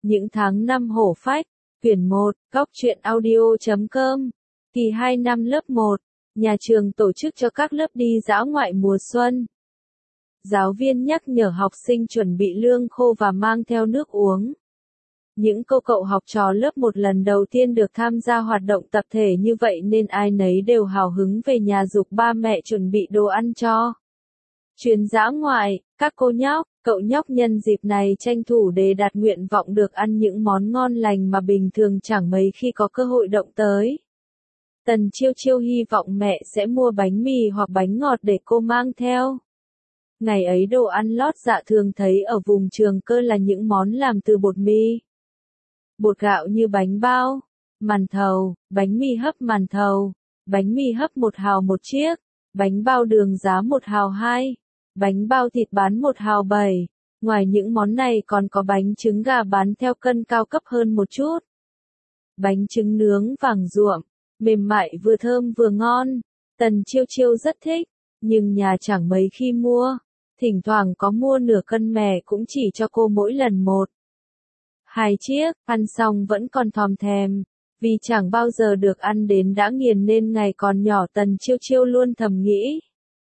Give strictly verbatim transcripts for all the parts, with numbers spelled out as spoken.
Những tháng năm hổ phách, quyển một, góc truyện audio chấm com, kỳ hai năm lớp một, nhà trường tổ chức cho các lớp đi dã ngoại mùa xuân. Giáo viên nhắc nhở học sinh chuẩn bị lương khô và mang theo nước uống. Những cô cậu học trò lớp một lần đầu tiên được tham gia hoạt động tập thể như vậy nên ai nấy đều hào hứng về nhà giục ba mẹ chuẩn bị đồ ăn cho. Chuyến dã ngoại, các cô nhóc, cậu nhóc nhân dịp này tranh thủ để đạt nguyện vọng được ăn những món ngon lành mà bình thường chẳng mấy khi có cơ hội động tới. Tần Chiêu Chiêu hy vọng mẹ sẽ mua bánh mì hoặc bánh ngọt để cô mang theo. Ngày ấy đồ ăn lót dạ thường thấy ở vùng Trường Cơ là những món làm từ bột mì, bột gạo như bánh bao, màn thầu, bánh mì hấp màn thầu, bánh mì hấp một hào một chiếc, bánh bao đường giá một hào hai, bánh bao thịt bán một hào bảy. Ngoài những món này còn có bánh trứng gà bán theo cân cao cấp hơn một chút. Bánh trứng nướng vàng ruộm, mềm mại vừa thơm vừa ngon, Tần Chiêu Chiêu rất thích, nhưng nhà chẳng mấy khi mua, thỉnh thoảng có mua nửa cân mè cũng chỉ cho cô mỗi lần một. Hai chiếc, ăn xong vẫn còn thòm thèm, vì chẳng bao giờ được ăn đến đã nghiền nên ngày còn nhỏ Tần Chiêu Chiêu luôn thầm nghĩ.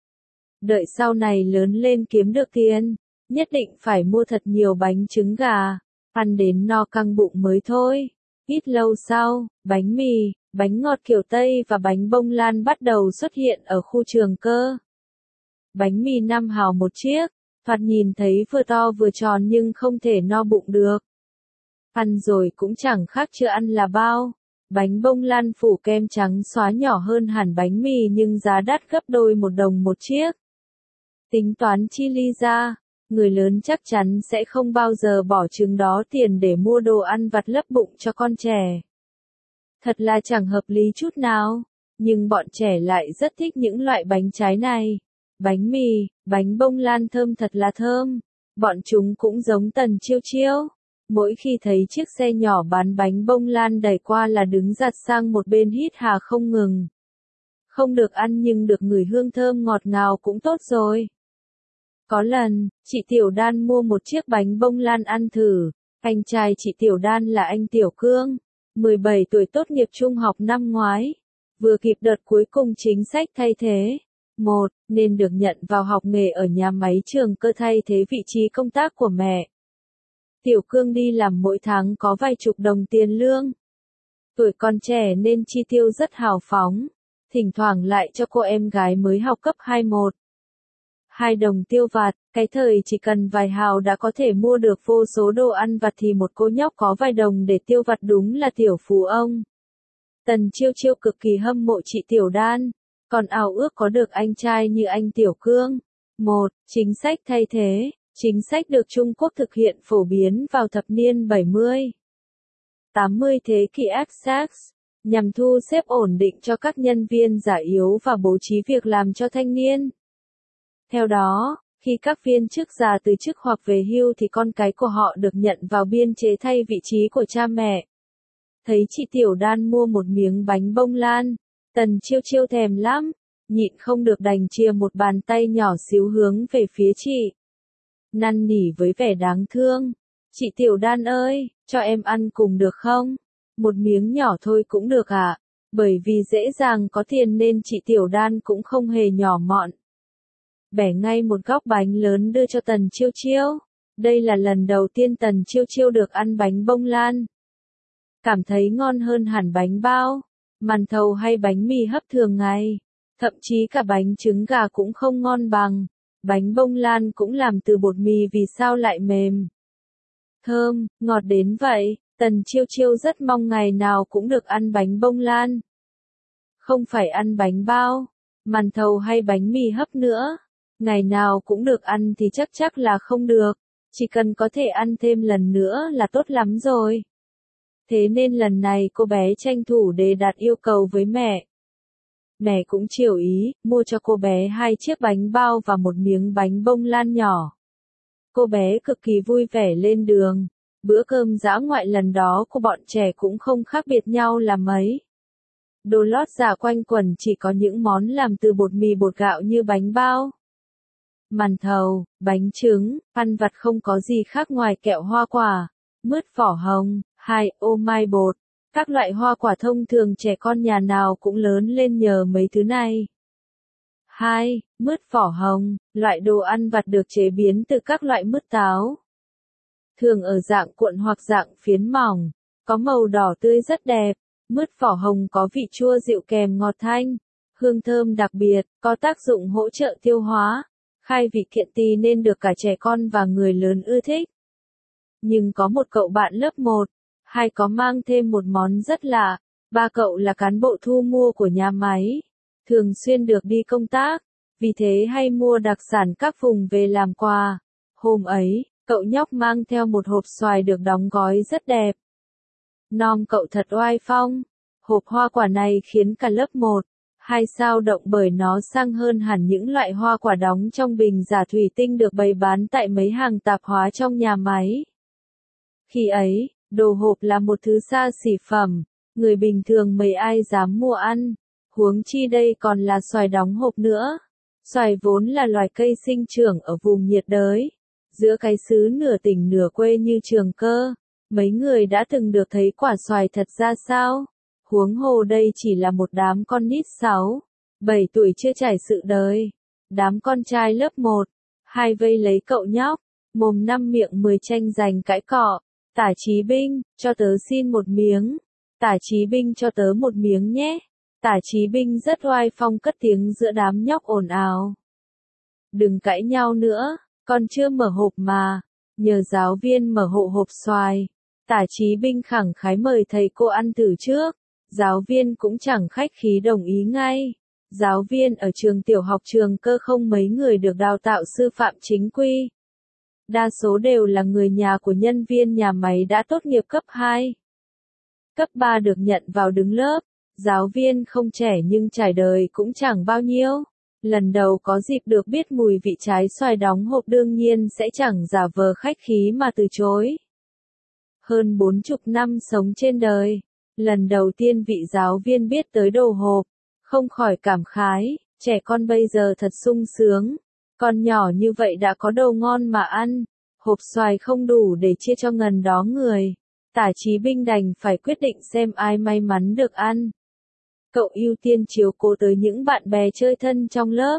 Đợi sau này lớn lên kiếm được tiền, nhất định phải mua thật nhiều bánh trứng gà, ăn đến no căng bụng mới thôi. Ít lâu sau, bánh mì, bánh ngọt kiểu Tây và bánh bông lan bắt đầu xuất hiện ở khu Trường Cơ. Bánh mì năm hào một chiếc, thoạt nhìn thấy vừa to vừa tròn nhưng không thể no bụng được. Ăn rồi cũng chẳng khác chưa ăn là bao. Bánh bông lan phủ kem trắng xóa nhỏ hơn hẳn bánh mì nhưng giá đắt gấp đôi một đồng một chiếc. Tính toán chi ly ra, người lớn chắc chắn sẽ không bao giờ bỏ chừng đó tiền để mua đồ ăn vặt lấp bụng cho con trẻ. Thật là chẳng hợp lý chút nào, nhưng bọn trẻ lại rất thích những loại bánh trái này. Bánh mì, bánh bông lan thơm thật là thơm, bọn chúng cũng giống Tần Chiêu Chiêu. Mỗi khi thấy chiếc xe nhỏ bán bánh bông lan đẩy qua là đứng giặt sang một bên hít hà không ngừng. Không được ăn nhưng được ngửi hương thơm ngọt ngào cũng tốt rồi. Có lần, chị Tiểu Đan mua một chiếc bánh bông lan ăn thử. Anh trai chị Tiểu Đan là anh Tiểu Cương, mười bảy tuổi tốt nghiệp trung học năm ngoái. Vừa kịp đợt cuối cùng chính sách thay thế. Một, nên được nhận vào học nghề ở nhà máy Trường Cơ thay thế vị trí công tác của mẹ. Tiểu Cương đi làm mỗi tháng có vài chục đồng tiền lương. Tuổi còn trẻ nên chi tiêu rất hào phóng, thỉnh thoảng lại cho cô em gái mới học cấp hai một. Hai đồng tiêu vặt, cái thời chỉ cần vài hào đã có thể mua được vô số đồ ăn vặt thì một cô nhóc có vài đồng để tiêu vặt đúng là tiểu phú ông. Tần Chiêu Chiêu cực kỳ hâm mộ chị Tiểu Đan, còn ao ước có được anh trai như anh Tiểu Cương. Một, chính sách thay thế. Chính sách được Trung Quốc thực hiện phổ biến vào thập niên bảy mươi, tám mươi thế kỷ Essex, nhằm thu xếp ổn định cho các nhân viên già yếu và bố trí việc làm cho thanh niên. Theo đó, khi các viên chức già từ chức hoặc về hưu thì con cái của họ được nhận vào biên chế thay vị trí của cha mẹ. Thấy chị Tiểu Đan mua một miếng bánh bông lan, Tần Chiêu Chiêu thèm lắm, nhịn không được đành chia một bàn tay nhỏ xíu hướng về phía chị. Năn nỉ với vẻ đáng thương, chị Tiểu Đan ơi, cho em ăn cùng được không? Một miếng nhỏ thôi cũng được ạ, à? Bởi vì dễ dàng có tiền nên chị Tiểu Đan cũng không hề nhỏ mọn. Bẻ ngay một góc bánh lớn đưa cho Tần Chiêu Chiêu. Đây là lần đầu tiên Tần Chiêu Chiêu được ăn bánh bông lan. Cảm thấy ngon hơn hẳn bánh bao, màn thầu hay bánh mì hấp thường ngày. Thậm chí cả bánh trứng gà cũng không ngon bằng. Bánh bông lan cũng làm từ bột mì vì sao lại mềm, thơm, ngọt đến vậy. Tần Chiêu Chiêu rất mong ngày nào cũng được ăn bánh bông lan. Không phải ăn bánh bao, màn thầu hay bánh mì hấp nữa. Ngày nào cũng được ăn thì chắc chắc là không được. Chỉ cần có thể ăn thêm lần nữa là tốt lắm rồi. Thế nên lần này cô bé tranh thủ đề đạt yêu cầu với mẹ. Mẹ cũng chiều ý, mua cho cô bé hai chiếc bánh bao và một miếng bánh bông lan nhỏ. Cô bé cực kỳ vui vẻ lên đường. Bữa cơm dã ngoại lần đó của bọn trẻ cũng không khác biệt nhau là mấy. Đồ lót dạ quanh quẩn chỉ có những món làm từ bột mì bột gạo như bánh bao, màn thầu, bánh trứng, ăn vặt không có gì khác ngoài kẹo hoa quả, mứt vỏ hồng. hai. Ô mai bột. Các loại hoa quả thông thường trẻ con nhà nào cũng lớn lên nhờ mấy thứ này. hai. Mứt vỏ hồng, loại đồ ăn vặt được chế biến từ các loại mứt táo. Thường ở dạng cuộn hoặc dạng phiến mỏng, có màu đỏ tươi rất đẹp. Mứt vỏ hồng có vị chua dịu kèm ngọt thanh, hương thơm đặc biệt, có tác dụng hỗ trợ tiêu hóa, khai vị kiện tỳ nên được cả trẻ con và người lớn ưa thích. Nhưng có một cậu bạn lớp một, hai có mang thêm một món rất lạ. Ba cậu là cán bộ thu mua của nhà máy, thường xuyên được đi công tác, vì thế hay mua đặc sản các vùng về làm quà. Hôm ấy, cậu nhóc mang theo một hộp xoài được đóng gói rất đẹp. Nom cậu thật oai phong. Hộp hoa quả này khiến cả lớp một, hai sao động bởi nó sang hơn hẳn những loại hoa quả đóng trong bình giả thủy tinh được bày bán tại mấy hàng tạp hóa trong nhà máy. Khi ấy, đồ hộp là một thứ xa xỉ phẩm, người bình thường mấy ai dám mua ăn, huống chi đây còn là xoài đóng hộp nữa. Xoài vốn là loài cây sinh trưởng ở vùng nhiệt đới, giữa cái xứ nửa tỉnh nửa quê như Trường Cơ, mấy người đã từng được thấy quả xoài thật ra sao? Huống hồ đây chỉ là một đám con nít sáu, bảy tuổi chưa trải sự đời. Đám con trai lớp một, hai vây lấy cậu nhóc, mồm năm miệng mười tranh giành cãi cọ. Tả Chí Binh, cho tớ xin một miếng. Tả Chí Binh cho tớ một miếng nhé. Tả Chí Binh rất oai phong cất tiếng giữa đám nhóc ồn ào. Đừng cãi nhau nữa, con chưa mở hộp mà. Nhờ giáo viên mở hộ hộp xoài. Tả Chí Binh khẳng khái mời thầy cô ăn thử trước. Giáo viên cũng chẳng khách khí đồng ý ngay. Giáo viên ở trường tiểu học Trường Cơ không mấy người được đào tạo sư phạm chính quy. Đa số đều là người nhà của nhân viên nhà máy đã tốt nghiệp cấp hai. Cấp ba được nhận vào đứng lớp. Giáo viên không trẻ nhưng trải đời cũng chẳng bao nhiêu. Lần đầu có dịp được biết mùi vị trái xoài đóng hộp đương nhiên sẽ chẳng giả vờ khách khí mà từ chối. Hơn bốn chục năm sống trên đời, lần đầu tiên vị giáo viên biết tới đồ hộp, không khỏi cảm khái, trẻ con bây giờ thật sung sướng. Con nhỏ như vậy đã có đồ ngon mà ăn, hộp xoài không đủ để chia cho ngần đó người. Tả Chí Binh đành phải quyết định xem ai may mắn được ăn. Cậu ưu tiên chiếu cố tới những bạn bè chơi thân trong lớp.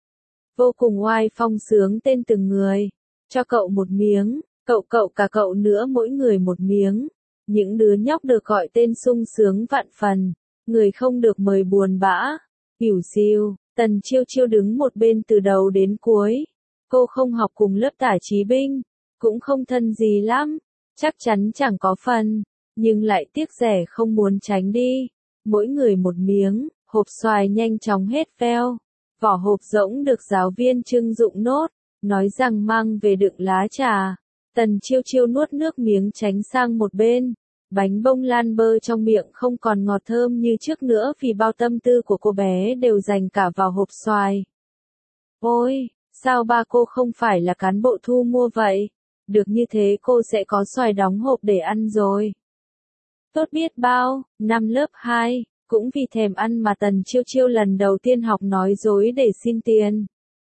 Vô cùng oai phong sướng tên từng người. Cho cậu một miếng, cậu cậu cả cậu nữa mỗi người một miếng. Những đứa nhóc được gọi tên sung sướng vạn phần. Người không được mời buồn bã. Hiểu siêu, Tần Chiêu Chiêu đứng một bên từ đầu đến cuối. Cô không học cùng lớp Tả Chí Binh, cũng không thân gì lắm. Chắc chắn chẳng có phần, nhưng lại tiếc rẻ không muốn tránh đi. Mỗi người một miếng, hộp xoài nhanh chóng hết veo. Vỏ hộp rỗng được giáo viên trưng dụng nốt, nói rằng mang về đựng lá trà. Tần Chiêu Chiêu nuốt nước miếng tránh sang một bên. Bánh bông lan bơ trong miệng không còn ngọt thơm như trước nữa vì bao tâm tư của cô bé đều dành cả vào hộp xoài. Ôi, sao ba cô không phải là cán bộ thu mua vậy? Được như thế cô sẽ có xoài đóng hộp để ăn rồi. Tốt biết bao, năm lớp hai, cũng vì thèm ăn mà Tần Chiêu Chiêu lần đầu tiên học nói dối để xin tiền.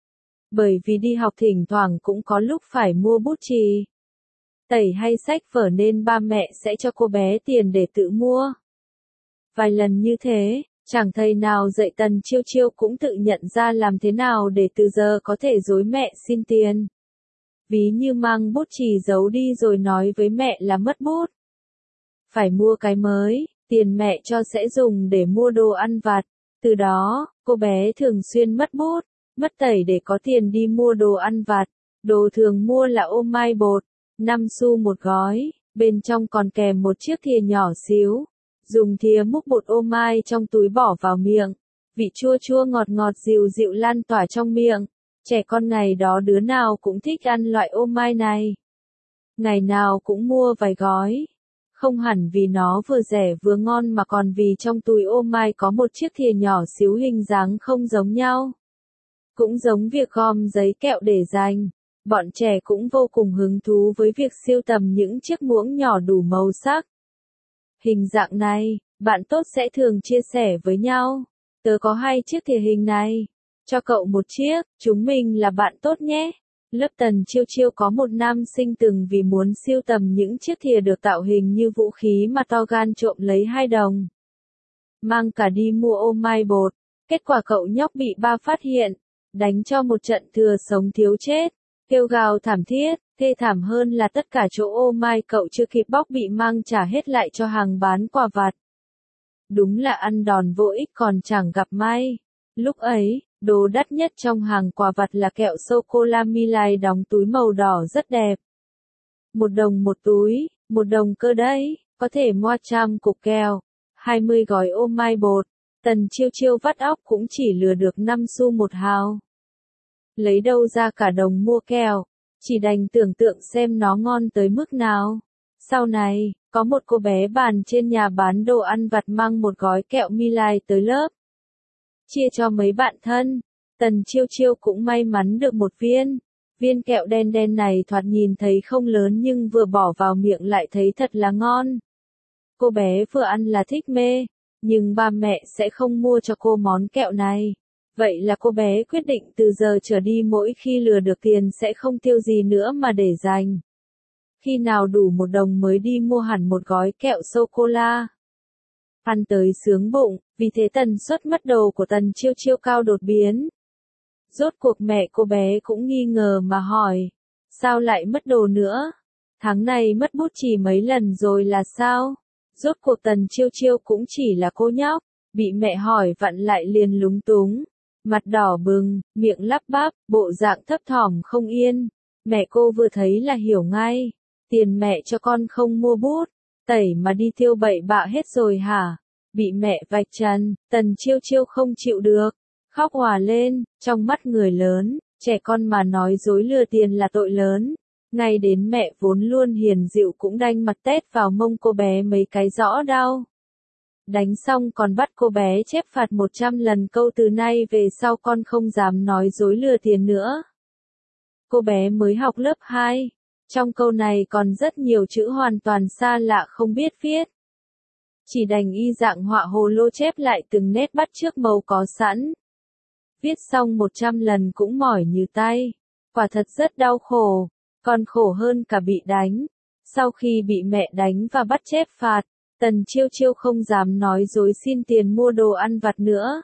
Bởi vì đi học thỉnh thoảng cũng có lúc phải mua bút chì, tẩy hay sách vở nên ba mẹ sẽ cho cô bé tiền để tự mua. Vài lần như thế, chẳng thầy nào dạy Tần Chiêu Chiêu cũng tự nhận ra làm thế nào để từ giờ có thể dối mẹ xin tiền. Ví như mang bút chì giấu đi rồi nói với mẹ là mất bút. Phải mua cái mới, tiền mẹ cho sẽ dùng để mua đồ ăn vặt. Từ đó, cô bé thường xuyên mất bút, mất tẩy để có tiền đi mua đồ ăn vặt. Đồ thường mua là ô mai bột, năm xu một gói, bên trong còn kèm một chiếc thìa nhỏ xíu. Dùng thìa múc bột ô mai trong túi bỏ vào miệng. Vị chua chua ngọt ngọt dịu dịu lan tỏa trong miệng. Trẻ con ngày đó đứa nào cũng thích ăn loại ô mai này. Ngày nào cũng mua vài gói. Không hẳn vì nó vừa rẻ vừa ngon mà còn vì trong túi ô mai có một chiếc thìa nhỏ xíu hình dáng không giống nhau. Cũng giống việc gom giấy kẹo để dành. Bọn trẻ cũng vô cùng hứng thú với việc sưu tầm những chiếc muỗng nhỏ đủ màu sắc. Hình dạng này, bạn tốt sẽ thường chia sẻ với nhau. Tớ có hai chiếc thìa hình này. Cho cậu một chiếc, chúng mình là bạn tốt nhé. Lớp Tần Chiêu Chiêu có một nam sinh từng vì muốn siêu tầm những chiếc thìa được tạo hình như vũ khí mà to gan trộm lấy hai đồng. Mang cả đi mua ô mai bột. Kết quả cậu nhóc bị ba phát hiện, đánh cho một trận thừa sống thiếu chết, kêu gào thảm thiết, thê thảm hơn là tất cả chỗ ô mai cậu chưa kịp bóc bị mang trả hết lại cho hàng bán quà vặt. Đúng là ăn đòn vô ích còn chẳng gặp may. Lúc ấy, đồ đắt nhất trong hàng quà vặt là kẹo sô-cô-la Milai đóng túi màu đỏ rất đẹp. Một đồng một túi, một đồng cơ đấy, có thể mua trăm cục kẹo, hai mươi gói ô mai bột. Tần Chiêu Chiêu vắt óc cũng chỉ lừa được năm xu một hào. Lấy đâu ra cả đồng mua kẹo, chỉ đành tưởng tượng xem nó ngon tới mức nào. Sau này, có một cô bé bàn trên nhà bán đồ ăn vặt mang một gói kẹo Milai tới lớp. Chia cho mấy bạn thân, Tần Chiêu Chiêu cũng may mắn được một viên. Viên kẹo đen đen này thoạt nhìn thấy không lớn nhưng vừa bỏ vào miệng lại thấy thật là ngon. Cô bé vừa ăn là thích mê, nhưng ba mẹ sẽ không mua cho cô món kẹo này. Vậy là cô bé quyết định từ giờ trở đi mỗi khi lừa được tiền sẽ không tiêu gì nữa mà để dành. Khi nào đủ một đồng mới đi mua hẳn một gói kẹo sô-cô-la. Ăn tới sướng bụng, vì thế tần suất mất đồ của Tần Chiêu Chiêu cao đột biến. Rốt cuộc mẹ cô bé cũng nghi ngờ mà hỏi, sao lại mất đồ nữa? Tháng này mất bút chỉ mấy lần rồi là sao? Rốt cuộc Tần Chiêu Chiêu cũng chỉ là cô nhóc, bị mẹ hỏi vặn lại liền lúng túng, mặt đỏ bừng, miệng lắp bắp, bộ dạng thấp thỏm không yên. Mẹ cô vừa thấy là hiểu ngay, tiền mẹ cho con không mua bút, tẩy mà đi tiêu bậy bạ hết rồi hả? Bị mẹ vạch trần, Tần Chiêu Chiêu không chịu được, khóc òa lên, trong mắt người lớn, trẻ con mà nói dối lừa tiền là tội lớn. Ngay đến mẹ vốn luôn hiền dịu cũng đanh mặt tét vào mông cô bé mấy cái rõ đau. Đánh xong còn bắt cô bé chép phạt một trăm lần câu từ nay về sau con không dám nói dối lừa tiền nữa. Cô bé mới học lớp hai, trong câu này còn rất nhiều chữ hoàn toàn xa lạ không biết viết. Chỉ đành y dạng họa hồ lô chép lại từng nét bắt chước màu có sẵn. Viết xong một trăm lần cũng mỏi như tay, quả thật rất đau khổ. Còn khổ hơn cả bị đánh. Sau khi bị mẹ đánh và bắt chép phạt, Tần Chiêu Chiêu không dám nói dối xin tiền mua đồ ăn vặt nữa.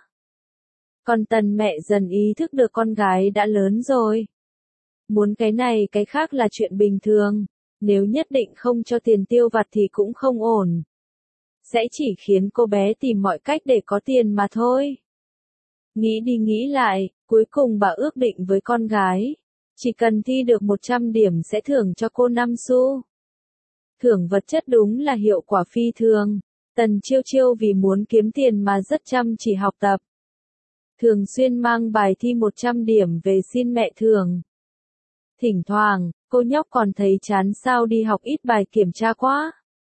Còn Tần mẹ dần ý thức được con gái đã lớn rồi. Muốn cái này cái khác là chuyện bình thường, nếu nhất định không cho tiền tiêu vặt thì cũng không ổn. Sẽ chỉ khiến cô bé tìm mọi cách để có tiền mà thôi. Nghĩ đi nghĩ lại, cuối cùng bà ước định với con gái. Chỉ cần thi được một trăm điểm sẽ thưởng cho cô năm xu. Thưởng vật chất đúng là hiệu quả phi thường. Tần Chiêu Chiêu vì muốn kiếm tiền mà rất chăm chỉ học tập. Thường xuyên mang bài thi một trăm điểm về xin mẹ thưởng. Thỉnh thoảng, cô nhóc còn thấy chán sao đi học ít bài kiểm tra quá.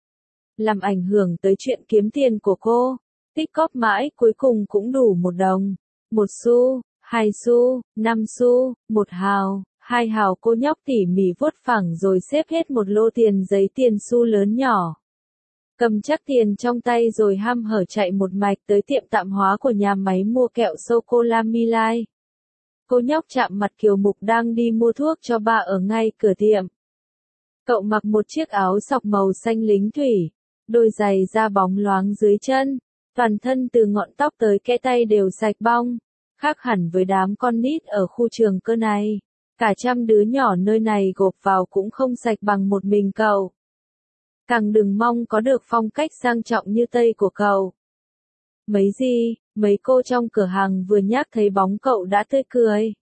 Làm ảnh hưởng tới chuyện kiếm tiền của cô. Tích cóp mãi cuối cùng cũng đủ một đồng, một xu, hai xu, năm xu, một hào. Hai hào cô nhóc tỉ mỉ vuốt phẳng rồi xếp hết một lô tiền giấy tiền xu lớn nhỏ. Cầm chắc tiền trong tay rồi hăm hở chạy một mạch tới tiệm tạm hóa của nhà máy mua kẹo sô-cô-la Milai. Cô nhóc chạm mặt Kiều Mục đang đi mua thuốc cho ba ở ngay cửa tiệm. Cậu mặc một chiếc áo sọc màu xanh lính thủy, đôi giày da bóng loáng dưới chân, toàn thân từ ngọn tóc tới kẽ tay đều sạch bong, khác hẳn với đám con nít ở khu trường cơ này. Cả trăm đứa nhỏ nơi này gộp vào cũng không sạch bằng một mình cậu. Càng đừng mong có được phong cách sang trọng như Tây của cậu. Mấy gì, mấy cô trong cửa hàng vừa nhắc thấy bóng cậu đã tươi cười.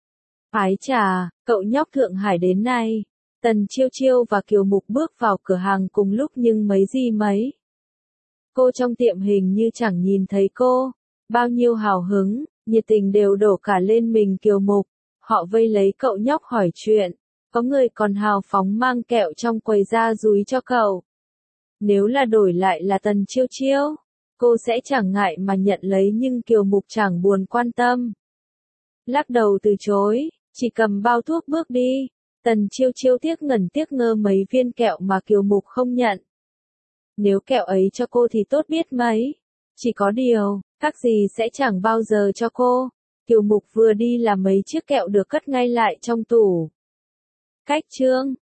Ái chà, cậu nhóc Thượng Hải đến này. Tần Chiêu Chiêu và Kiều Mục bước vào cửa hàng cùng lúc nhưng mấy gì mấy. Cô trong tiệm hình như chẳng nhìn thấy cô. Bao nhiêu hào hứng, nhiệt tình đều đổ cả lên mình Kiều Mục. Họ vây lấy cậu nhóc hỏi chuyện, có người còn hào phóng mang kẹo trong quầy ra dúi cho cậu. Nếu là đổi lại là Tần Chiêu Chiêu, cô sẽ chẳng ngại mà nhận lấy nhưng Kiều Mục chẳng buồn quan tâm. Lắc đầu từ chối, chỉ cầm bao thuốc bước đi. Tần Chiêu Chiêu tiếc ngẩn tiếc ngơ mấy viên kẹo mà Kiều Mục không nhận. Nếu kẹo ấy cho cô thì tốt biết mấy. Chỉ có điều, các gì sẽ chẳng bao giờ cho cô. Kiều Mục vừa đi là mấy chiếc kẹo được cất ngay lại trong tủ. Cách chương